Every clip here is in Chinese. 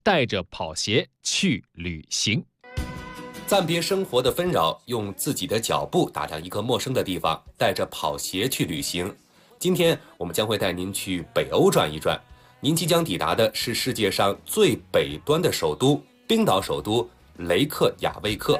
带着跑鞋去旅行。 暂别生活的纷扰，用自己的脚步打量一个陌生的地方，带着跑鞋去旅行。今天我们将会带您去北欧转一转，您即将抵达的是世界上最北端的首都——冰岛首都雷克雅未克。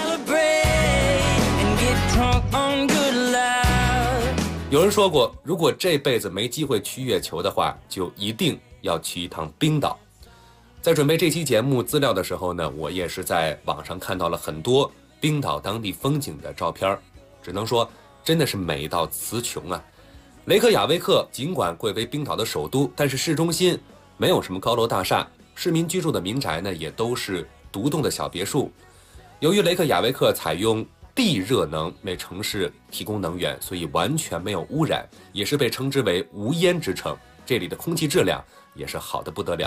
有人说过，如果这辈子没机会去月球的话，就一定要去一趟冰岛。在准备这期节目资料的时候呢，我也是在网上看到了很多冰岛当地风景的照片，只能说真的是美到词穷啊。雷克雅未克尽管贵为冰岛的首都，但是市中心没有什么高楼大厦，市民居住的民宅呢也都是独栋的小别墅。由于雷克雅未克采用地热能为城市提供能源，所以完全没有污染，也是被称之为无烟之城。这里的空气质量也是好得不得了。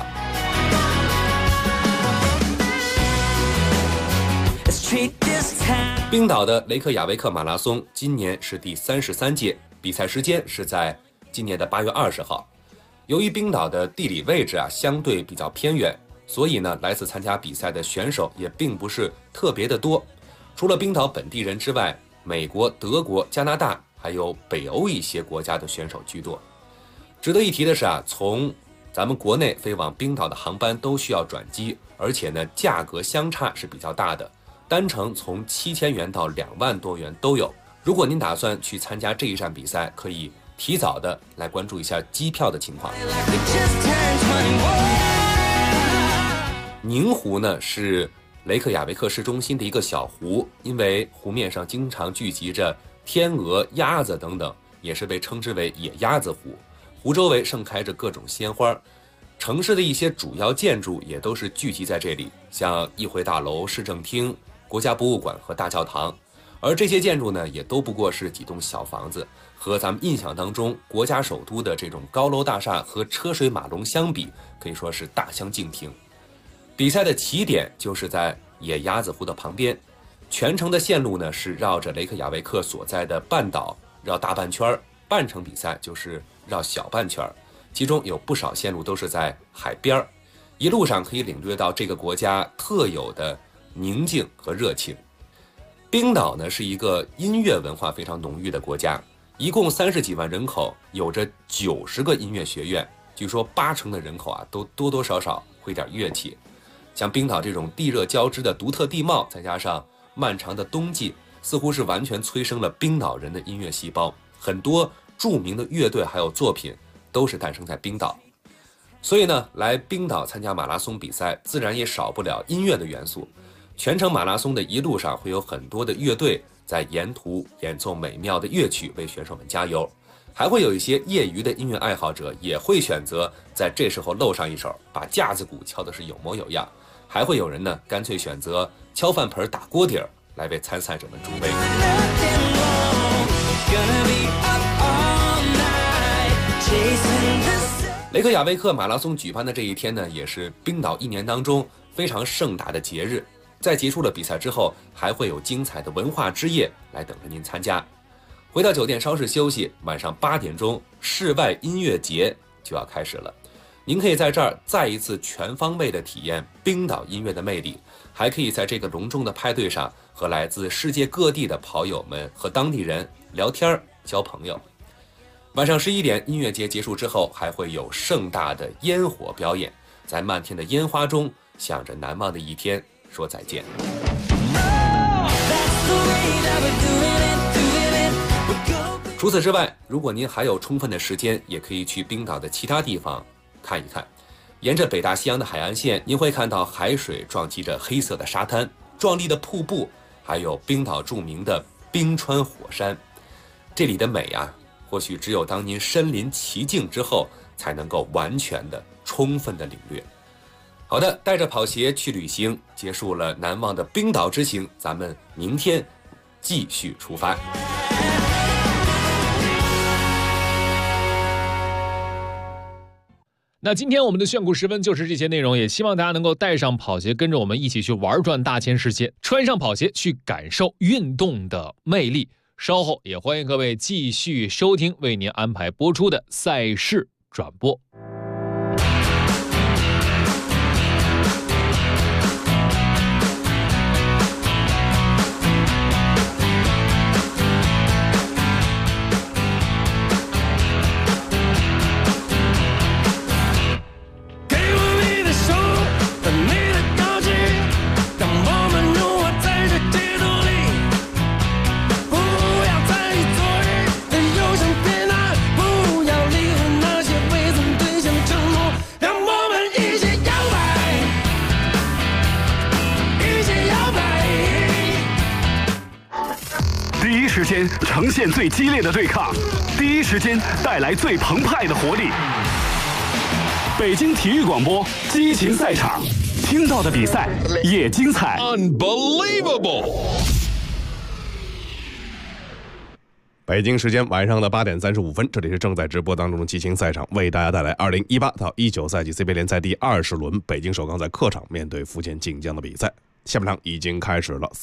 冰岛的雷克雅未克马拉松今年是第33届，比赛时间是在今年的8月20号。由于冰岛的地理位置相对比较偏远，所以呢来自参加比赛的选手也并不是特别的多。除了冰岛本地人之外，美国、德国、加拿大还有北欧一些国家的选手居多。值得一提的是从咱们国内飞往冰岛的航班都需要转机，而且呢价格相差是比较大的，单程从7000元到2万多元都有。如果您打算去参加这一站比赛，可以提早的来关注一下机票的情况。宁湖呢是雷克雅未克市中心的一个小湖，因为湖面上经常聚集着天鹅、鸭子等等，也是被称之为野鸭子湖。湖周围盛开着各种鲜花，城市的一些主要建筑也都是聚集在这里，像议会大楼、市政厅、国家博物馆和大教堂。而这些建筑呢，也都不过是几栋小房子，和咱们印象当中国家首都的这种高楼大厦和车水马龙相比，可以说是大相径庭。比赛的起点就是在野鸭子湖的旁边，全程的线路呢是绕着雷克雅未克所在的半岛绕大半圈，半程比赛就是绕小半圈，其中有不少线路都是在海边，一路上可以领略到这个国家特有的宁静和热情。冰岛呢是一个音乐文化非常浓郁的国家，一共30几万人口，有着90个音乐学院，据说80%的人口都多多少少会点乐器。像冰岛这种地热交织的独特地貌，再加上漫长的冬季，似乎是完全催生了冰岛人的音乐细胞，很多著名的乐队还有作品都是诞生在冰岛。所以呢，来冰岛参加马拉松比赛，自然也少不了音乐的元素。全程马拉松的一路上会有很多的乐队在沿途演奏美妙的乐曲为选手们加油，还会有一些业余的音乐爱好者也会选择在这时候露上一手，把架子鼓敲的是有模有样，还会有人呢干脆选择敲饭盆打锅底来为参赛者们助威。雷克雅未克马拉松举办的这一天呢，也是冰岛一年当中非常盛大的节日。在结束了比赛之后，还会有精彩的文化之夜来等着您参加。回到酒店稍事休息，晚上8点钟，室外音乐节就要开始了。您可以在这儿再一次全方位的体验冰岛音乐的魅力，还可以在这个隆重的派对上和来自世界各地的跑友们和当地人聊天交朋友。晚上11点，音乐节结束之后，还会有盛大的烟火表演，在漫天的烟花中，向着难忘的一天说再见。除此之外，如果您还有充分的时间，也可以去冰岛的其他地方看一看。沿着北大西洋的海岸线，您会看到海水撞击着黑色的沙滩，壮丽的瀑布，还有冰岛著名的冰川火山。这里的美或许只有当您身临其境之后，才能够完全的、充分的领略。好的，带着跑鞋去旅行，结束了难忘的冰岛之行，咱们明天继续出发。 那今天我们的炫酷时分就是这些内容，也希望大家能够带上跑鞋，跟着我们一起去玩转大千世界，穿上跑鞋去感受运动的魅力。稍后也欢迎各位继续收听为您安排播出的赛事转播。 时间呈现最激烈的对抗，第一时间带来最澎湃的活力。北京体育广播激情赛场，听到的比赛也精彩。 Unbelievable！ 北京时间晚上的8点35分，这里是正在直播当中的激情赛场，为大家带来2018到19赛季 CBA 联赛第20轮，北京首钢在客场面对福建晋江的比赛。下半场已经开始了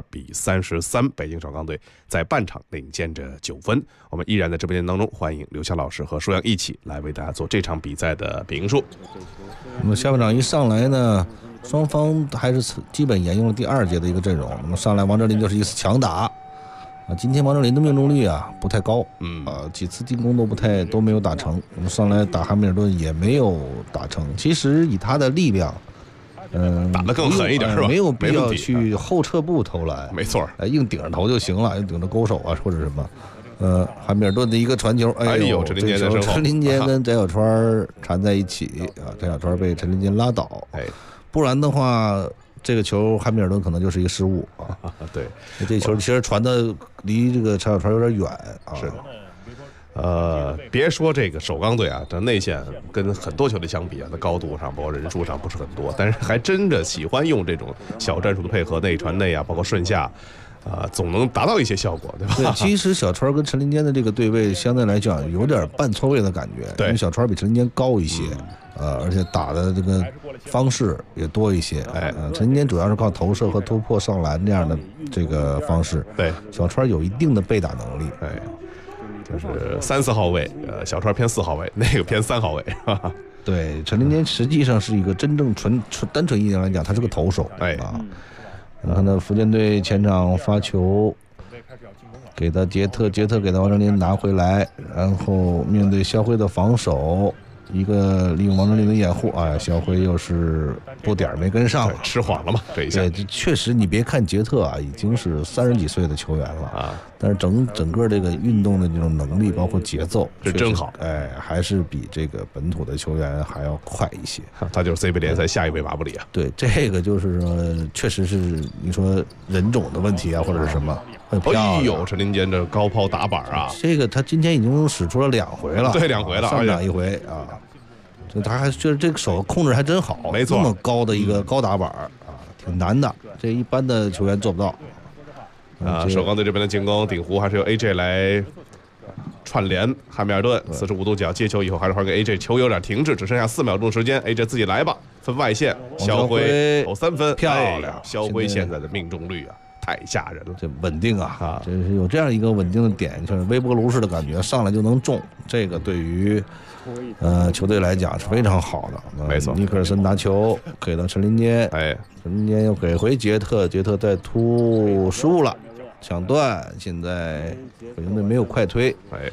，42-33，北京首钢队在半场领先着9分。我们依然在直播间当中，欢迎刘翔老师和舒阳一起来为大家做这场比赛的评述。 那么下半场一上来呢，双方还是基本沿用了第2节的一个阵容。那么上来王哲林就是一次强打啊，今天王哲林的命中率啊不太高，几次进攻都没有打成。那么上来打汉密尔顿也没有打成。其实以他的力量。 打得更狠一点是吧？ 没有必要去后撤步投篮， 没错， 硬顶着投就行了，硬顶着勾手啊或者什么。汉密尔顿的一个传球， 哎呦，陈林坚在身后， 陈林坚跟翟小川缠在一起啊，翟小川被陈林坚拉倒，不然的话，这个球汉密尔顿可能就是一个失误啊。 对， 这球其实传的离这个翟小川有点远啊。 是的。别说这个首钢队啊，这内线跟很多球队相比啊，在高度上包括人数上不是很多，但是还真的喜欢用这种小战术的配合，内传内啊，包括顺下，总能达到一些效果，对吧？ 对，其实小川跟陈林坚的这个对位相对来讲有点半错位的感觉， 对， 因为小川比陈林坚高一些，而且打的这个方式也多一些，陈林坚主要是靠投射和突破上篮这样的这个方式， 对， 小川有一定的背打能力， 就是3、4号位，小川偏4号位，那个偏3号位。 对，陈林坚实际上是一个真正单纯意义上来讲，他是个投手。然后呢，福建队前场发球，给到杰特给到王哲林拿回来，然后面对肖辉的防守，一个利用王哲林的掩护啊，肖辉又是不点没跟上， 吃晃了嘛这一下。 对，确实你别看杰特啊，已经是30几岁的球员了啊，但是整个这个运动的这种能力，包括节奏是真好， 还是比这个本土的球员还要快一些。 他就是 CBA 联赛下一位马布里啊。 对，这个就是说，确实是你说人种的问题啊，或者是什么。 哎呦，陈林坚这高抛打板啊！ 这个他今天已经使出了2回了， 对，2回了， 上场1回啊。他还就是这个手控制还真好， 没错， 这么高的一个高打板啊，挺难的，这一般的球员做不到。 首钢队这边的进攻顶弧还是由 AJ 来串联，汉密尔顿45度角接球以后还是还给 AJ， 球有点停滞，只剩下4秒钟时间 ，AJ 自己来吧，分外线，肖辉投3分， 漂亮， 肖辉现在的命中率啊。太吓人了， 这稳定啊，这是有这样一个稳定的点，就是微波炉式的感觉，上来就能中，这个对于球队来讲是非常好的。 没错， 尼克尔森拿球给到陈林坚，陈林坚又给回杰特再突失误了，抢断，现在北京队没有快推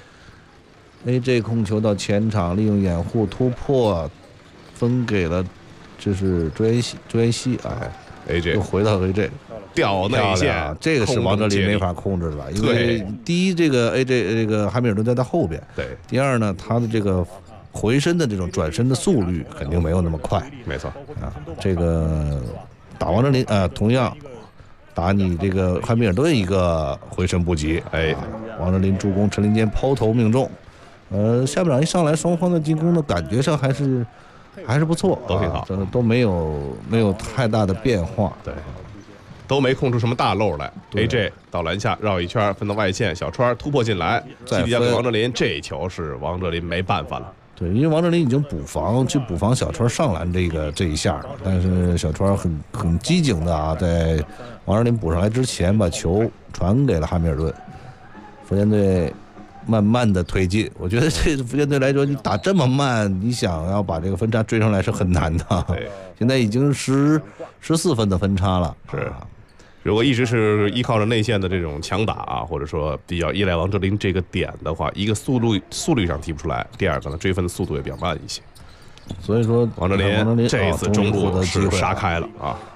，AJ 控球到前场，利用掩护突破，分给了就是朱彦西 AJ 又回到 AJ。 掉内线， 这个是王哲林没法控制的，因为第一，这个 AJ 这个汉密尔顿在他后边， 对； 第二呢，他的这个回身的这种转身的速率肯定没有那么快， 没错啊。这个打王哲林同样打你这个汉密尔顿一个回身不及，王哲林助攻，陈林坚抛投命中，下半场一上来，双方的进攻的感觉上还是不错， 都挺好， 都没有太大的变化， 对。都没空出什么大漏来 ，AJ 到篮下绕一圈，分到外线，小川突破进来，基底下给王哲林，这球是王哲林没办法了。 对，因为王哲林已经补防小川上篮这一下了，但是小川很机警的啊，在王哲林补上来之前，把球传给了汉密尔顿。福建队慢慢的推进，我觉得这福建队来说，你打这么慢，你想要把这个分差追上来是很难的。 对， 现在已经14分的分差了。 是。如果一直是依靠着内线的这种强打啊，或者说比较依赖王哲林这个点的话，一个速率上提不出来，第二个呢追分的速度也比较慢一些。 所以说王哲林这一次中路是杀开了啊，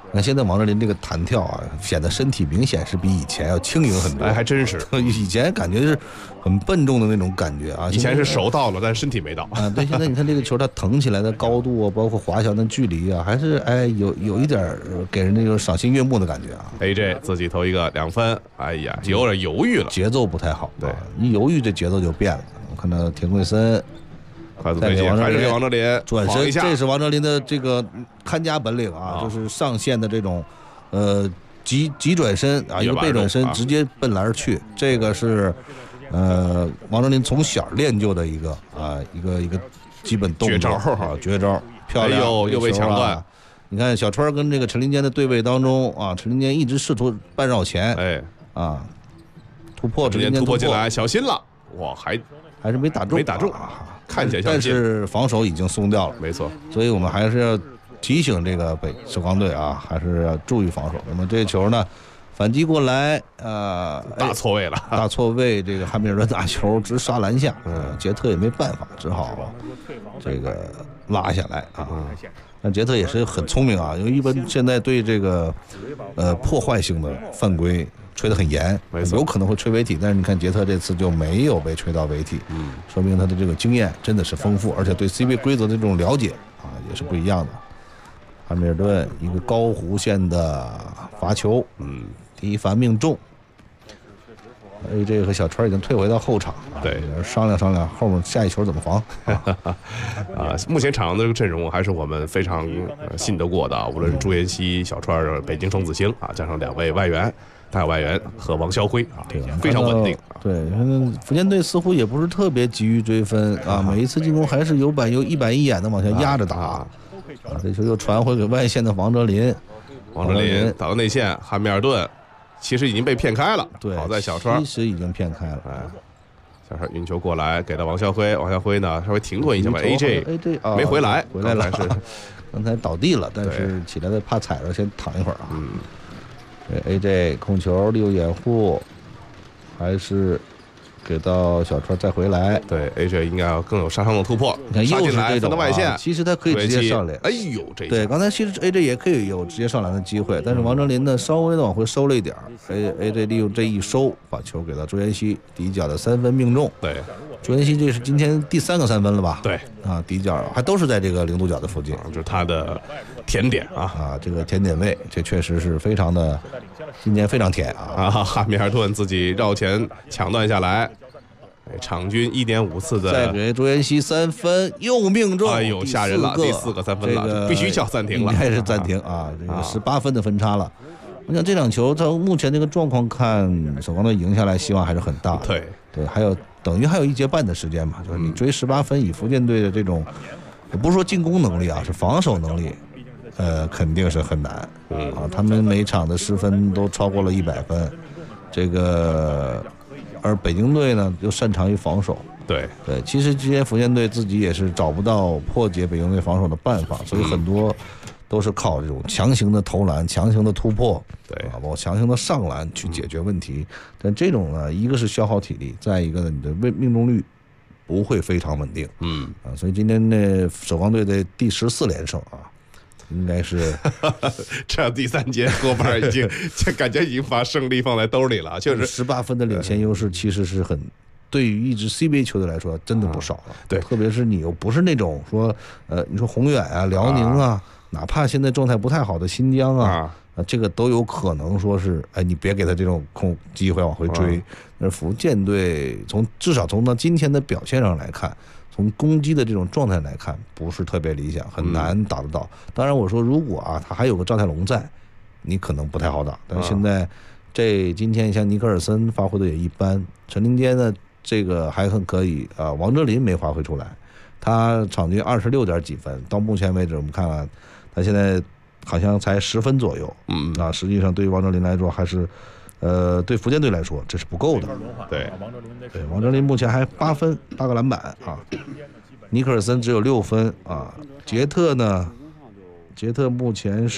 那现在王哲林这个弹跳啊，显得身体明显是比以前要轻盈很多。 哎，还真是。 以前感觉是很笨重的那种感觉啊。 以前是手到了，但身体没到啊。对，现在你看这个球，它腾起来的高度啊，包括滑翔的距离啊，还是有一点给人那种赏心悦目的感觉啊。 AJ 自己投一个2分，哎呀，有点犹豫了， 节奏不太好。 对， 一犹豫这节奏就变了。我看到田贵森。 快速推进，还是给王哲林转身，这是王哲林的这个看家本领啊，就是上线的这种，急转身啊，一个背转身直接奔篮去，这个是王哲林从小练就的一个基本动作绝招啊，绝招，漂亮， 又被抢断。 你看小川跟这个陈林坚的对位当中啊，陈林坚一直试图半绕前， 哎啊，突破，陈林坚突破进来，小心了，哇， 还是没打中， 看起来像， 但是防守已经松掉了， 没错， 所以我们还是要提醒这个首钢队啊，还是要注意防守。那么这球呢，反击过来， 大错位了， 大错位，这个汉密尔顿打球直杀篮下，杰特也没办法，只好这个拉下来啊。但杰特也是很聪明啊，因为一般现在对这个破坏性的犯规吹得很严，有可能会吹违体，但是你看杰特这次就没有被吹到违体，说明他的这个经验真的是丰富，而且对 CBA 规则的这种了解啊也是不一样的。汉密尔顿一个高弧线的罚球，第一罚命中。AJ 和小川已经退回到后场， 对， 商量后面下一球怎么防。 目前场上的这个阵容还是我们非常信得过的，无论是朱彦西、小川、北京双子星啊，加上2位外援。大外援和王霄辉啊，非常稳定。 对，福建队似乎也不是特别急于追分啊，每一次进攻还是有一板一眼的往下压着打。这球又传回给外线的王哲林打到内线，汉密尔顿其实已经被骗开了。 对， 好在小川其实已经骗开了。 小川运球过来给到王霄辉，王霄辉呢稍微停顿一下吧 ，AJ 没回来了，刚才倒地了，但是起来的怕踩着，先躺一会儿啊。对 AJ 控球利用掩护，还是给到小川再回来。 对 AJ 应该要更有杀伤的突破。 你看又是这种外线， 其实他可以直接上篮。 哎呦， 对，刚才其实 AJ 也可以有直接上篮的机会，但是王哲林呢稍微的往回收了一点，AJ 利用这一收，把球给到朱彦西，底角的3分命中。 对， 朱彦西这是今天第3个3分了吧？ 对， 啊，底角还都是在这个0度角的附近， 就是他的甜点啊， 这个甜点位，这确实是非常的，今年非常甜啊！ 汉密尔顿自己绕前抢断下来，场均1.5次的， 再给朱彦西3分又命中， 哎呦，吓人了，第4个3分了，必须叫暂停了， 应该是暂停啊！这个18分的分差了。我想这场球从目前这个状况看，首钢队赢下来希望还是很大的。对，还有等于还有1节半的时间嘛，就是你追18分，以福建队的这种，不是说进攻能力啊，是防守能力。肯定是很难，他们每场的失分都超过了100分，这个，而北京队呢又擅长于防守， 对， 其实之前福建队自己也是找不到破解北京队防守的办法，所以很多都是靠这种强行的投篮、强行的突破，包括强行的上篮去解决问题，但这种呢，一个是消耗体力，再一个呢，你的命中率不会非常稳定，所以今天呢，首钢队的第14连胜啊。应该是这第3节多半已经感觉已经把胜利放在兜里了，就是 18分的领先优势，其实是很对于一支 CBA 球队来说真的不少了。 对， 特别是你又不是那种说你说宏远啊、辽宁啊，哪怕现在状态不太好的新疆啊，这个都有可能说是你别给他这种机会往回追。那福建队至少从他今天的表现上来看。从攻击的这种状态来看，不是特别理想，很难打得到。当然，我说如果他还有个赵泰龙在，你可能不太好打。但是现在今天像尼克尔森发挥的也一般，陈林坚呢这个还很可以啊，王哲林没发挥出来，他场均26点几分，到目前为止我们看看，他现在好像才10分左右，实际上对于王哲林来说还是。对福建队来说这是不够的。 对， 王哲林目前还8分，8个篮板啊。尼克尔森只有6分啊。杰特呢？杰特目前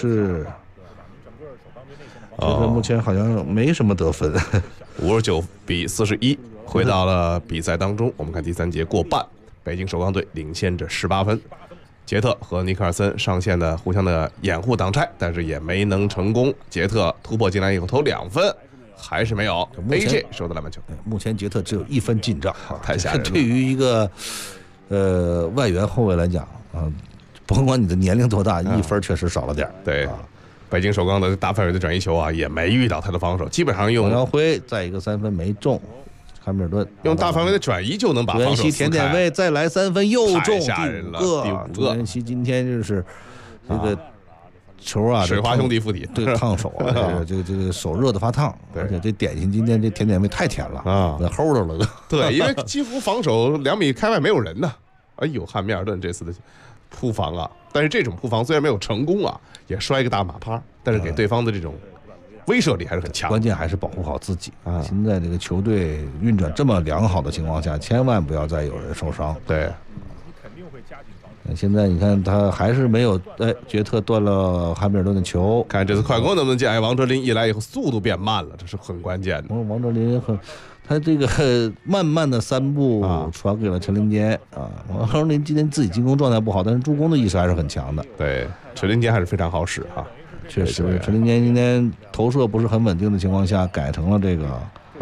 好像没什么得分 ，59比41回到了比赛当中。我们看第3节过半，北京首钢队领先着18分。 杰特和尼克尔森上线的互相的掩护挡拆，但是也没能成功。杰特突破进来以后投2分，还是没有。AJ 收到篮板球。 目前杰特只有1分进账， 太吓人了。 对于一个外援后卫来讲啊，甭管你的年龄多大，1分确实少了点。 对。北京首钢的大范围的转移球啊，也没遇到他的防守，基本上用王耀辉再一个3分没中，汉密尔顿用大范围的转移就能把防守撕开。 田点位再来3分又中， 太吓人了，第5个。 朱彦西今天就是这个球啊， 水花兄弟附体， 对，烫手啊，这个手热的发烫，而且这点心今天这甜点位太甜了啊，齁着了。 对，因为几乎防守2米开外没有人呢。哎呦，汉密尔顿这次的扑防啊，但是这种扑防虽然没有成功啊，也摔个大马趴，但是给对方的这种威慑力还是很强。 关键还是保护好自己啊！现在这个球队运转这么良好的情况下，千万不要再有人受伤。 对。 现在你看他还是没有，杰特断了汉密尔顿的球。 看这次快攻能不能进？王哲林一来以后速度变慢了，这是很关键的。 王哲林他这个慢慢的3步传给了陈林坚啊。王哲林今天自己进攻状态不好，但是助攻的意识还是很强的。 对，陈林坚还是非常好使哈。 确实，陈林坚今天投射不是很稳定的情况下，改成了这个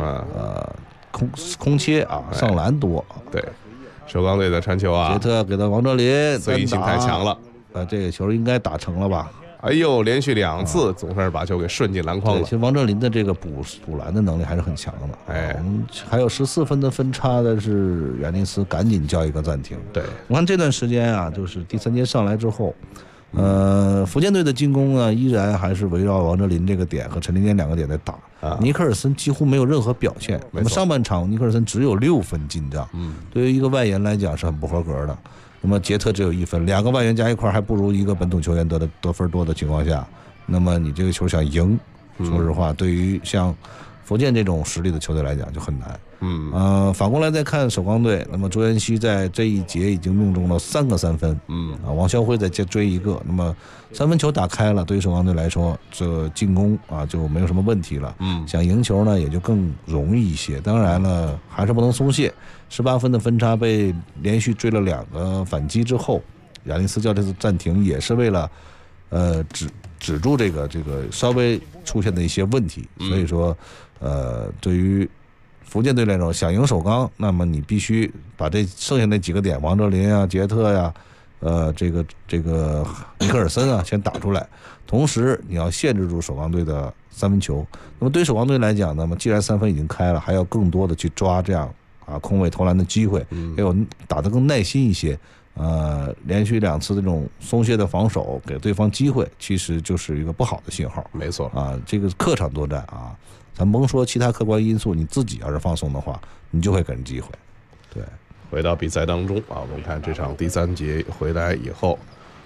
空切啊，上篮多。 对，首钢队的传球啊， 杰特给到王哲林， 随意性太强了。 这个球应该打成了吧？ 哎呦，连续2次总算是把球给顺进篮筐了。 其实王哲林的这个补篮的能力还是很强的。我们还有14分的分差的是亚尼斯赶紧叫一个暂停。 对， 我看这段时间啊，就是第3节上来之后，福建队的进攻呢依然还是围绕王哲林这个点和陈林坚2个点在打。尼克尔森几乎没有任何表现。那么上半场尼克尔森只有6分进账，对于一个外援来讲是很不合格的。那么杰特只有1分，2个外援加一块还不如一个本土球员得分多的情况下，那么你这个球想赢，说实话，对于像福建这种实力的球队来讲就很难。反过来再看首钢队，那么朱彦西在这一节已经命中了3个3分，王孝辉再追1个，那么3分球打开了，对于首钢队来说，这进攻啊就没有什么问题了。想赢球呢也就更容易一些。当然了，还是不能松懈。18分的分差被连续追了2个反击之后，亚尼斯叫这次暂停也是为了止住这个稍微出现的一些问题。所以说对于福建队来说，想赢首钢，那么你必须把这剩下那几个点，王哲林啊、杰特呀、这个尼克尔森啊先打出来，同时你要限制住首钢队的3分球。那么对首钢队来讲，那么既然3分已经开了，还要更多的去抓这样空位投篮的机会，还有打得更耐心一些。连续2次这种松懈的防守给对方机会，其实就是一个不好的信号。 没错这个客场作战啊，咱甭说其他客观因素，你自己要是放松的话，你就会给人机会。对， 回到比赛当中我们看这场第3节回来以后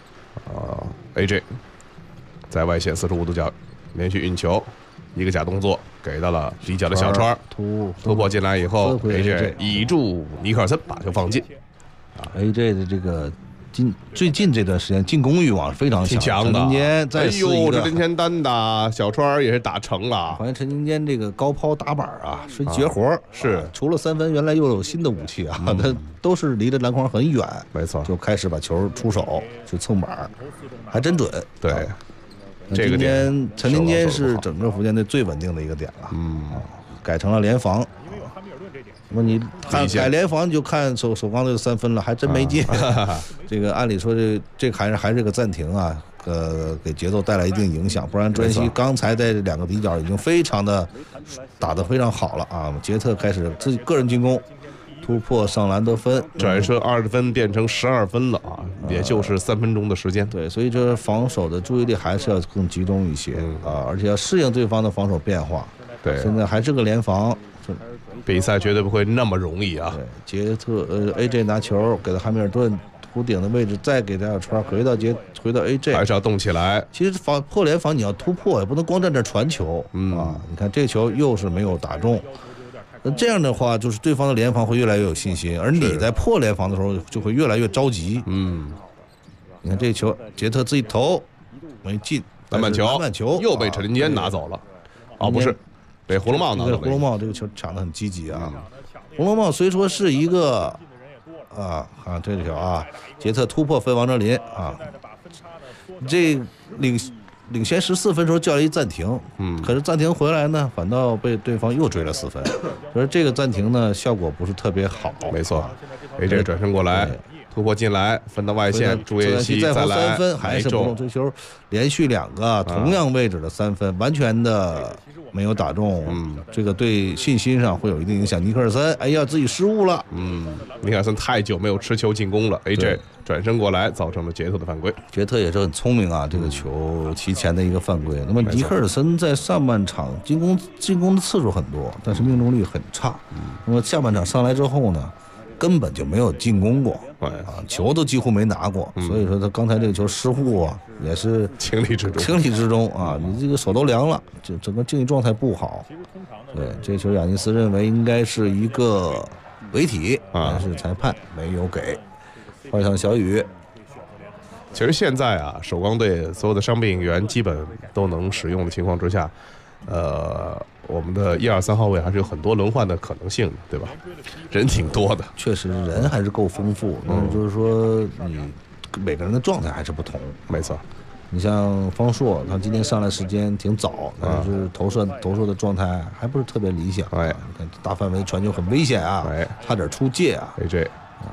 ，AJ 在外线45度角连续运球，一个假动作给到了底角的小川，突破进来以后 ，AJ 倚住尼克尔森把球放进。 AJ 的这个最近这段时间进攻欲望非常强的。 陈金坚再试一个， 这连前单打小川也是打成了。 好像陈金坚这个高抛打板是绝活， 是除了3分，原来又有新的武器他都是离着篮筐很远， 没错， 就开始把球出手去蹭板，还真准。 对，这个点陈金坚是整个福建队最稳定的一个点了。改成了联防。那么你改联防你就看首钢队的3分了，还真没进。这个按理说这还是个暂停啊，给节奏带来一定影响，不然朱彦西刚才在2个底角已经非常的打得非常好了啊。杰特开始自己个人进攻，突破上篮得分， 转身20分变成12分了啊，也就是3分钟的时间。 对，所以这防守的注意力还是要更集中一些而且要适应对方的防守变化。 对， 现在还是个联防。 比赛绝对不会那么容易啊！ 杰特AJ 拿球给到汉密尔顿弧顶的位置，再给他小川回到 AJ， 还是要动起来。 其实破联防你要突破，也不能光站这传球你看这球又是没有打中，那这样的话就是对方的联防会越来越有信心，而你在破联防的时候就会越来越着急。你看这球杰特自己投没进， 篮板球又被陈林坚拿走了。不是。被胡龙茂拿走了。 胡龙茂这个球抢得很积极啊。胡龙茂虽说是一个这球啊，杰特突破分王哲林啊，这领先14分时候叫了一暂停，可是暂停回来呢，反倒被对方又追了4分，所以这个暂停呢效果不是特别好。 没错，AJ 转身过来。突破进来，分到外线，朱彦西再来 3分，还是不中。这球连续2个同样位置的3分，完全的没有打中。这个对信心上会有一定影响。尼克尔森，哎呀，自己失误了。 尼克尔森太久没有持球进攻了。AJ 转身过来，造成了杰特的犯规。 杰特也是很聪明啊，这个球提前的一个犯规。那么尼克尔森在上半场进攻的次数很多，但是命中率很差。那么下半场上来之后呢？根本就没有进攻过球都几乎没拿过，所以说他刚才这个球失误啊，也是情理之中啊，你这个手都凉了，就整个竞技状态不好。对，这球亚尼斯认为应该是一个违体，但是裁判没有给。换上小雨。 其实现在啊，首钢队所有的伤病员基本都能使用的情况之下，我们的1、2、3号位还是有很多轮换的可能性的，对吧？人挺多的， 确实人还是够丰富。但是就是说，你每个人的状态还是不同。 没错， 你像方硕，他今天上来时间挺早，但是投射的状态还不是特别理想。你看大范围传球很危险啊，差点出界啊。 AJ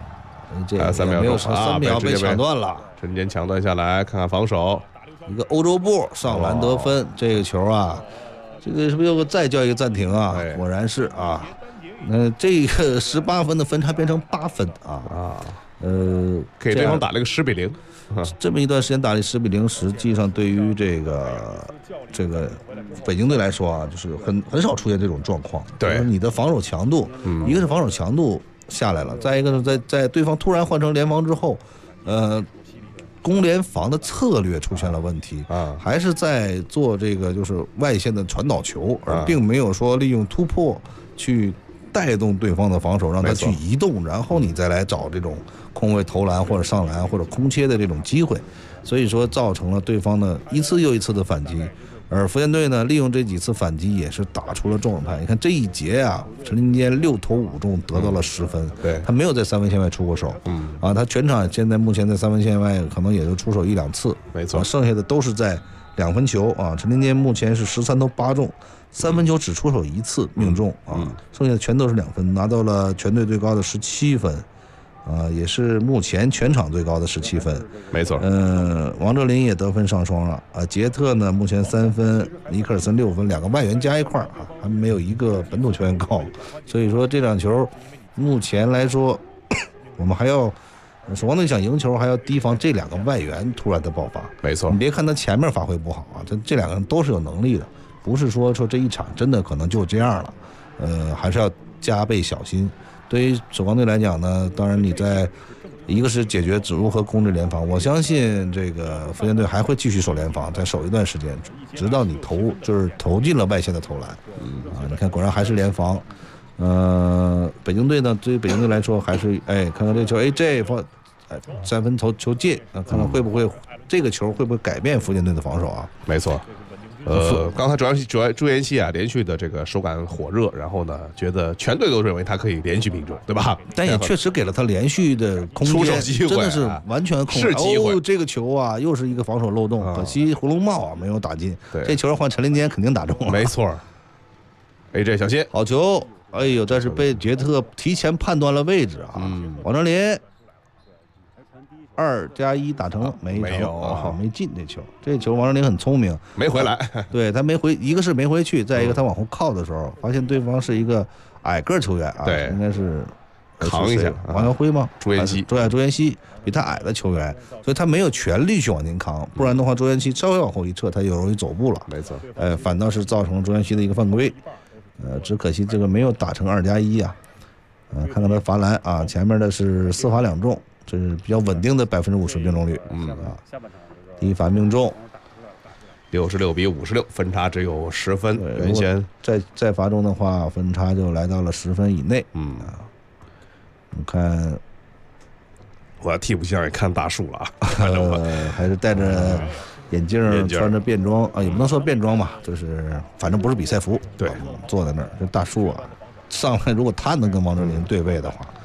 3秒没有3秒被抢断了， 陈坚抢断下来，看看防守， 一个欧洲步上篮得分，这个球啊。这个是不是再叫一个暂停啊？果然是啊，这个18分的分差变成8分啊， 给对方打了个10比0， 这么一段时间打了10比0，实际上对于这个北京队来说啊，就是很少出现这种状况。 对， 就是你的防守强度，一个是防守强度下来了，再一个是在对方突然换成联防之后，攻联防的策略出现了问题还是在做这个就是外线的传导球，而并没有说利用突破去带动对方的防守，让他去移动，然后你再来找这种空位投篮或者上篮或者空切的这种机会，所以说造成了对方的一次又一次的反击。而福建队呢，利用这几次反击也是打出了状态。你看这一节啊，陈林坚6投5中，得到了10分。 对， 他没有在3分线外出过手。他全场目前在3分线外可能也就出手1、2次。 没错， 剩下的都是在2分球啊。陈林坚目前是13投8中，3分球只出手1次命中剩下的全都是2分，拿到了全队最高的17分。也是目前全场最高的17分， 没错。 王哲林也得分上双了杰特呢目前3分，尼克尔森6分，2个外援加一块还没有一个本土球员高，所以说这场球目前来说，我们还要首钢队想赢球，还要提防这2个外援突然的爆发。 没错， 你别看他前面发挥不好这2个人都是有能力的，不是说这一场真的可能就这样了，还是要加倍小心。对于首钢队来讲呢，当然你在一个是解决如何控制联防，我相信这个福建队还会继续守联防，再守一段时间，直到你投进了外线的投篮。你看果然还是联防。北京队呢，对于北京队来说还是看看这球AJ 3分球进看看会不会这个球会不会改变福建队的防守啊？ 没错。刚才朱彦西啊，连续的这个手感火热，然后呢，觉得全队都认为他可以连续命中，对吧？ 但也确实给了他连续的空间， 出手机会， 真的是完全控制。这个球啊，又是一个防守漏洞，可惜胡龙茂没有打进。这球换陈林坚肯定打中了。 没错。AJ 小心， 好球！哎呦，但是被杰特提前判断了位置王哲林。2+1打成了没有没进这球王哲林很聪明， 没回来。 对，他没回，一个是没回去，再一个他往后靠的时候，发现对方是一个矮个球员对， 应该是扛一下。 王耀辉吗？ 朱彦西比他矮的球员，所以他没有全力去往前扛，不然的话朱彦西稍微往后一撤，他就容易走步了。 没错。 反倒是造成朱彦西的一个犯规。只可惜这个没有打成2+1看看他罚篮前面的是4罚2中。这是比较稳定的50%命中率。第一罚命中 ，66比56，分差只有10分。原先在罚中的话，分差就来到了10分以内。我看我替补席上也看大树了还是戴着眼镜，穿着便装也不能说便装吧，就是反正不是比赛服。 对， 坐在那儿，这大树上来，如果他能跟王哲林对位的话。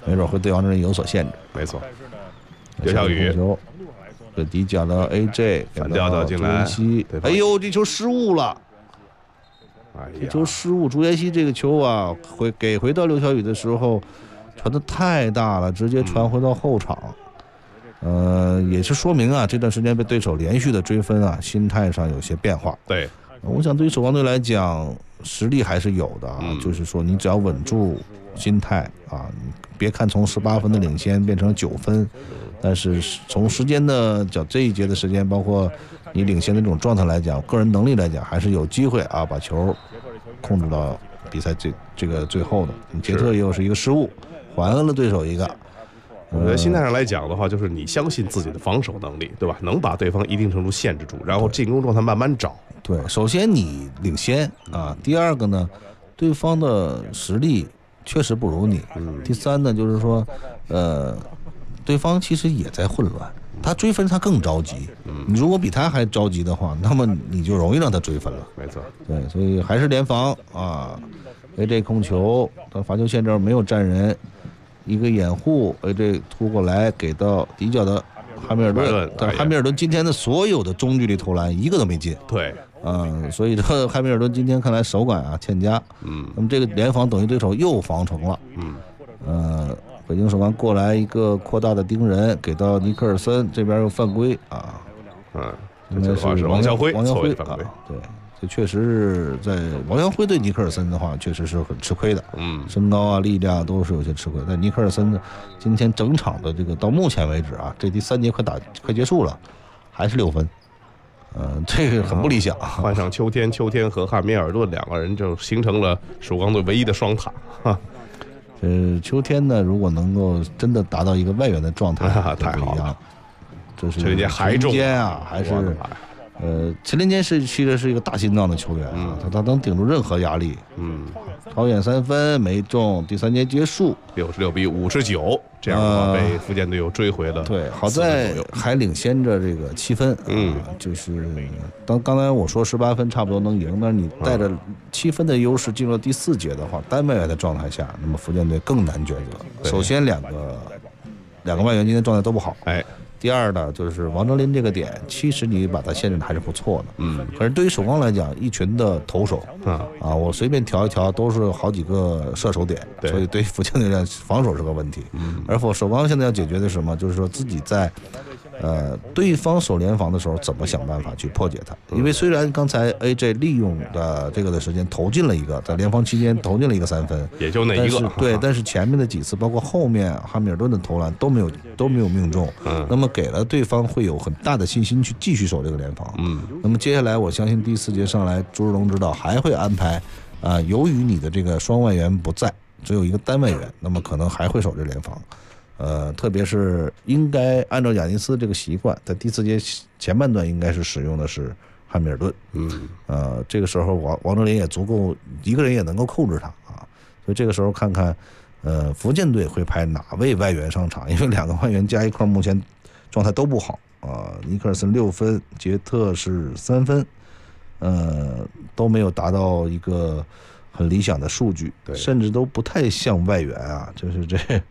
没准会对王哲林有所限制。 没错，刘晓宇球给底角的 AJ 反吊到进来， 哎呦，这球失误了。这球失误，朱彦西这个球啊，给回到刘晓宇的时候，传的太大了，直接传回到后场。也是说明啊，这段时间被对手连续的追分啊，心态上有些变化。 对， 我想对于首钢队来讲，实力还是有的啊，就是说你只要稳住心态啊，你别看从18分的领先变成9分，但是从时间的这一节的时间，包括你领先的这种状态来讲，个人能力来讲，还是有机会啊，把球控制到比赛这个最后的。杰特又是一个失误，还了对手一个。 我觉得心态上来讲的话，就是你相信自己的防守能力，对吧？能把对方一定程度限制住，然后进攻状态慢慢找。 对，首先你领先啊，第二个呢，对方的实力确实不如你。第三呢，就是说，对方其实也在混乱，他追分他更着急。你如果比他还着急的话，那么你就容易让他追分了。 没错， 对，所以还是联防啊。AJ 控球到罚球线这儿没有站人，一个掩护，AJ 突过来给到底角的汉密尔顿，但汉密尔顿今天的所有的中距离投篮一个都没进。 对， 所以这汉密尔顿今天看来手感啊欠佳。那么这个联防等于对手又防成了。北京首钢过来一个扩大的盯人，给到尼克尔森这边又犯规啊。应该是王晓辉啊，对。这确实是在王晓辉对尼克尔森的话，确实是很吃亏的。身高啊、力量都是有些吃亏。但尼克尔森呢，今天整场的这个到目前为止啊，这第3节快结束了，还是6分。这个很不理想。 换上秋天和汉密尔顿2个人就形成了首钢队唯一的双塔。 秋天呢，如果能够真的达到一个外援的状态， 太好了。 这是陈林坚还重啊，还是陈林坚其实是一个大心脏的球员啊，他能顶住任何压力。超远3分没中，第3节结束 ，66比59，这样的话被福建队又追回了。 对，好在还领先着这个7分。就是刚才我说18分差不多能赢，但是你带着7分的优势进入到第4节的话，单外援的状态下，那么福建队更难抉择。首先两个外援今天状态都不好。第二呢，就是王哲林这个点，其实你把他限制的还是不错的。可是对于首钢来讲，一群的投手我随便调一调都是好几个射手点，所以对于福建队来讲，防守是个问题。而首钢现在要解决的是什么？就是说自己在对方守联防的时候，怎么想办法去破解它？因为虽然刚才 AJ 利用的这个的时间投进了一个，在联防期间投进了一个3分， 也就那一个。 对，但是前面的几次，包括后面汉密尔顿的投篮都没有命中。那么给了对方会有很大的信心去继续守这个联防。那么接下来我相信第4节上来，朱志龙指导还会安排由于你的这个双外援不在，只有一个单外援，那么可能还会守这联防。特别是应该按照亚尼斯这个习惯，在第4节前半段应该是使用的是汉密尔顿。这个时候王哲林也足够一个人也能够控制他啊，所以这个时候看看福建队会派哪位外援上场，因为2个外援加一块目前状态都不好尼克尔森6分，杰特是3分，都没有达到一个很理想的数据，甚至都不太像外援啊，就是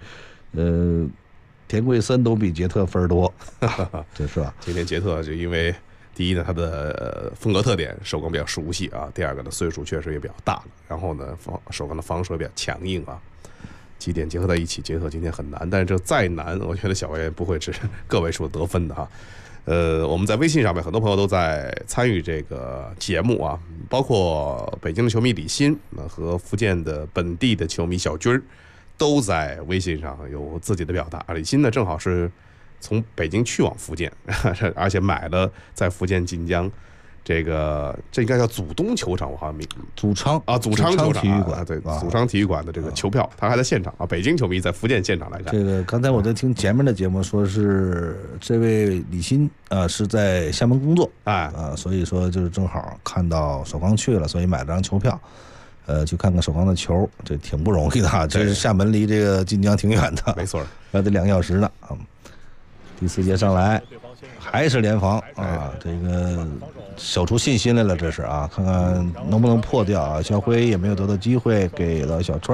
田贵森都比杰特分多，这是吧？ 今天杰特就因为第一呢，他的风格特点首钢比较熟悉啊，第二个呢，岁数确实也比较大了，然后呢，首钢的防守也比较强硬啊。几点结合在一起，杰特今天很难，但是这再难，我觉得小外援不会只个位数得分的哈。我们在微信上面很多朋友都在参与这个节目啊，包括北京的球迷李欣和福建的本地的球迷小军都在微信上有自己的表达。李欣呢，正好是从北京去往福建，而且买了在福建晋江这应该叫祖东球场，我好像祖昌球场体育馆， 对，祖昌体育馆的这个球票，他还在现场啊。北京球迷在福建现场来看。 这个刚才我在听前面的节目，说是这位李欣是在厦门工作所以说就是正好看到首钢去了，所以买了张球票，去看看首钢的球，这挺不容易的这是厦门离这个晋江挺远的， 没错， 还得2个小时呢第4节上来还是联防这个守出信心来了，这是看看能不能破掉小辉也没有得到机会，给了小川。